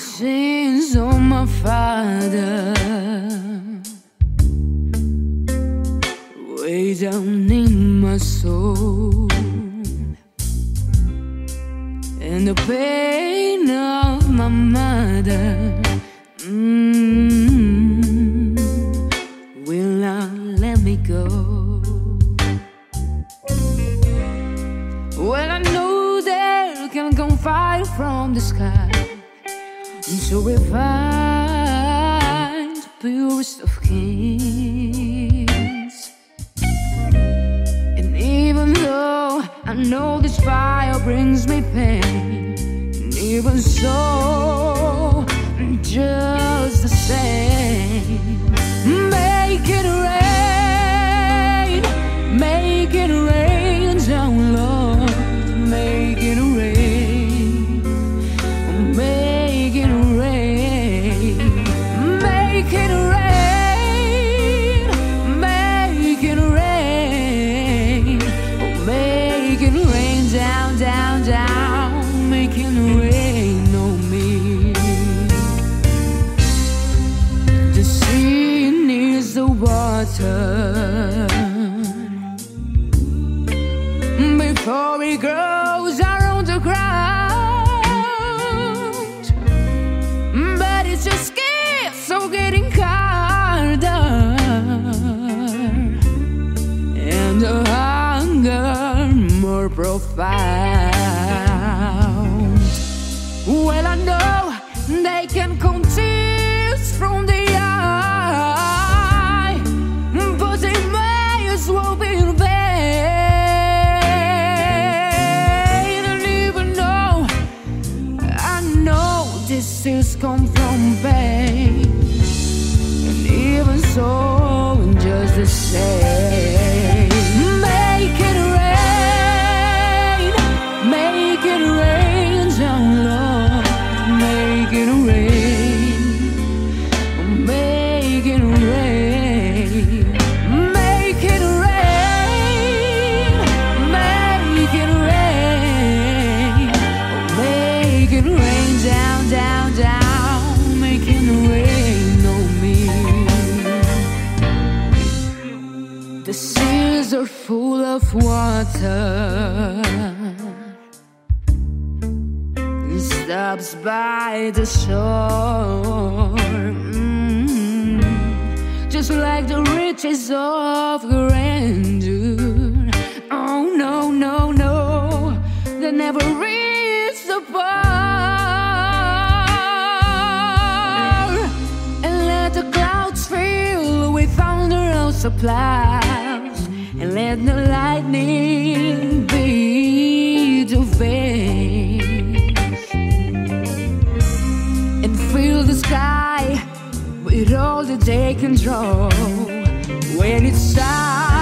sins of my father way down in my soul, and the pain of my mother will not let me go. Well, I know there can come fire from the sky, and so refine the purest of kings. And even though I know this fire brings me pain, and even so, just the same, make it rain, make it rain down, Lord, make it rain, make it rain, make it rain, make it rain, make it rain down, down, down, make it rain on me. The sea needs the water before it grows around the ground, but it just keeps on getting colder, and the hunger more profound. Well, I know they can come tears from the eye, but they may as well be in vain. And even though I know this is come from pain, and even so, just the same, make it rain, make it rain down, Lord, make it rain, make it rain, make it rain, make it rain, make it rain down, down, down, make it rain on me. The seas are full of water, it stops by the shore, just like the riches of grandeur. Oh no, no, no, they never reach the bar. And let the clouds fill with thunderous applause, and let the lightning beat the veins, and fill the sky with all that they can draw. When it's time